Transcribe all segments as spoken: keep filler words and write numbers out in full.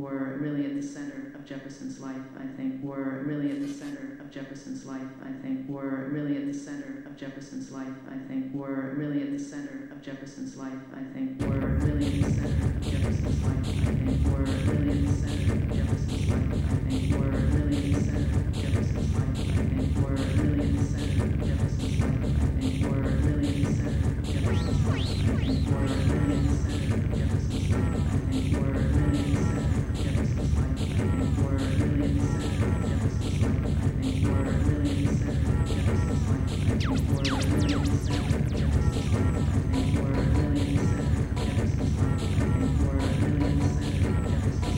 were really at the center of Jefferson's life, I think, were really at the center of Jefferson's life, I think, were really at the center of Jefferson's life, I think, were really at the center of Jefferson's life, I think, were really at the center of Jefferson's life, I think, were really at the center of Jefferson's life, I think, were really at the center of Jefferson's life, I think, were really at the center of Jefferson's life, I think, were really at the center of Jefferson's life, I think, were really at the center of Jefferson's life, I think, were really at the center of Jefferson's life, I think, were really at the center of Jefferson's life, I think, were really at the center of Jefferson's life, I think, were really at the center of Jefferson's life, I think, were really at the center of Jefferson's life, I think, were really at the center of Jefferson's life.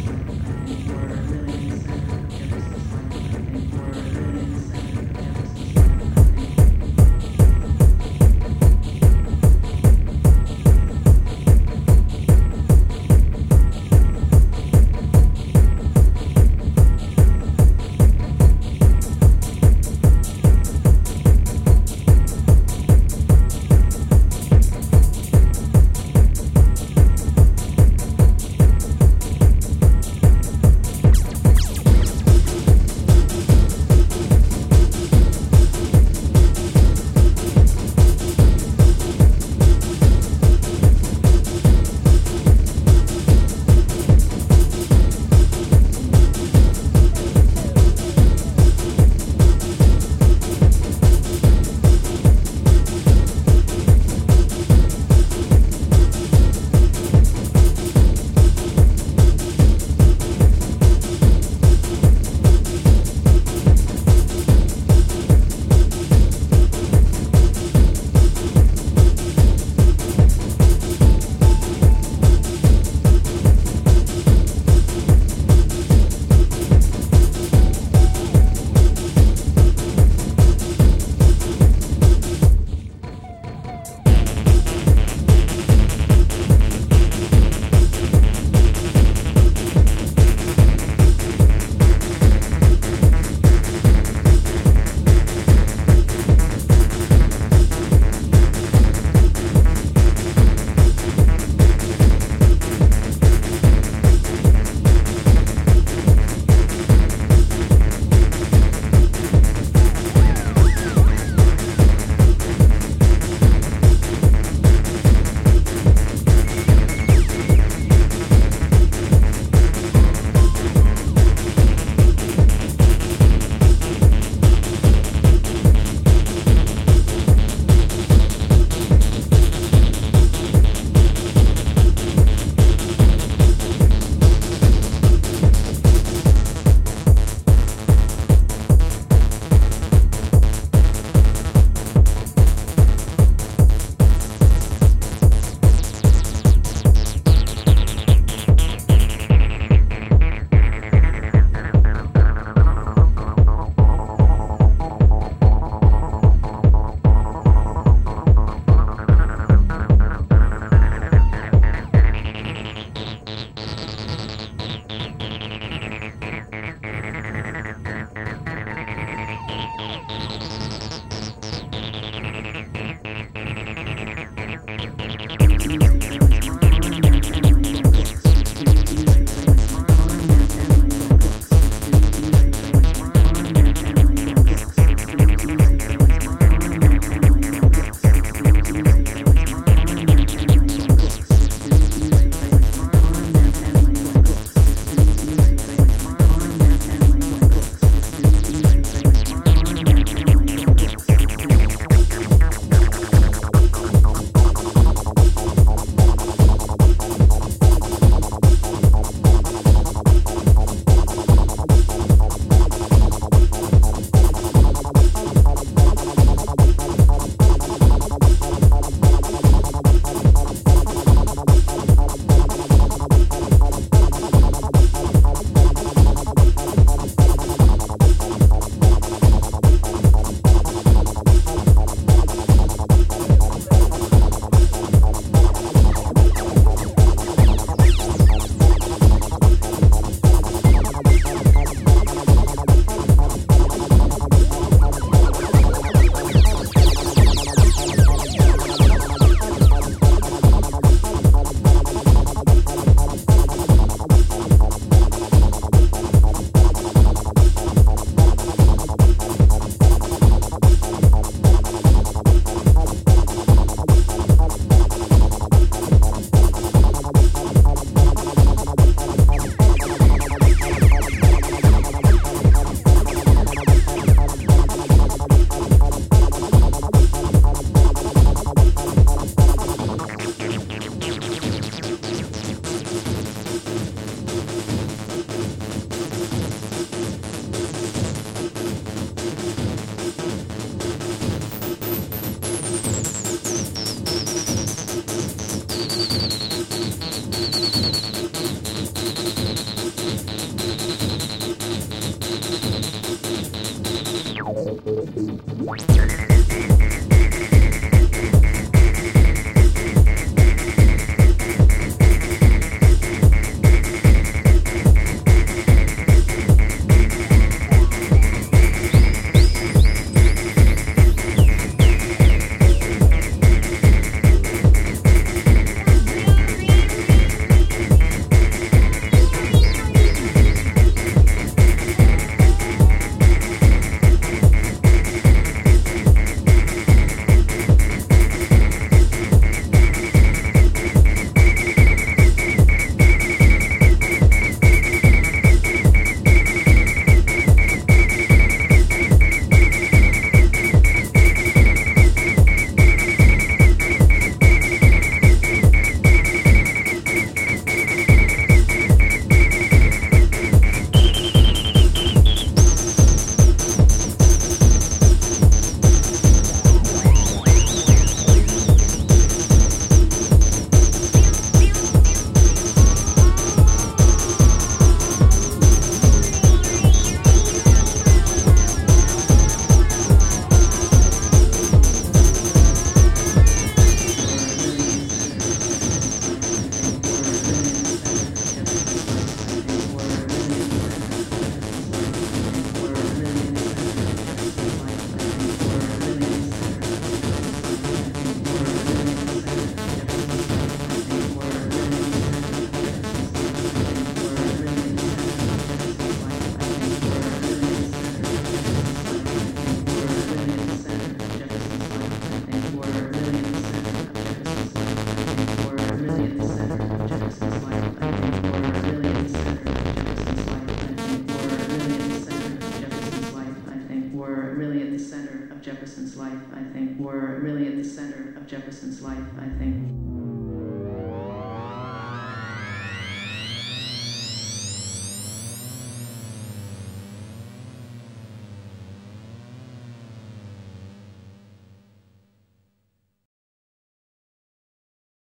Jefferson's life, I think, were really at the center of Jefferson's life, I think.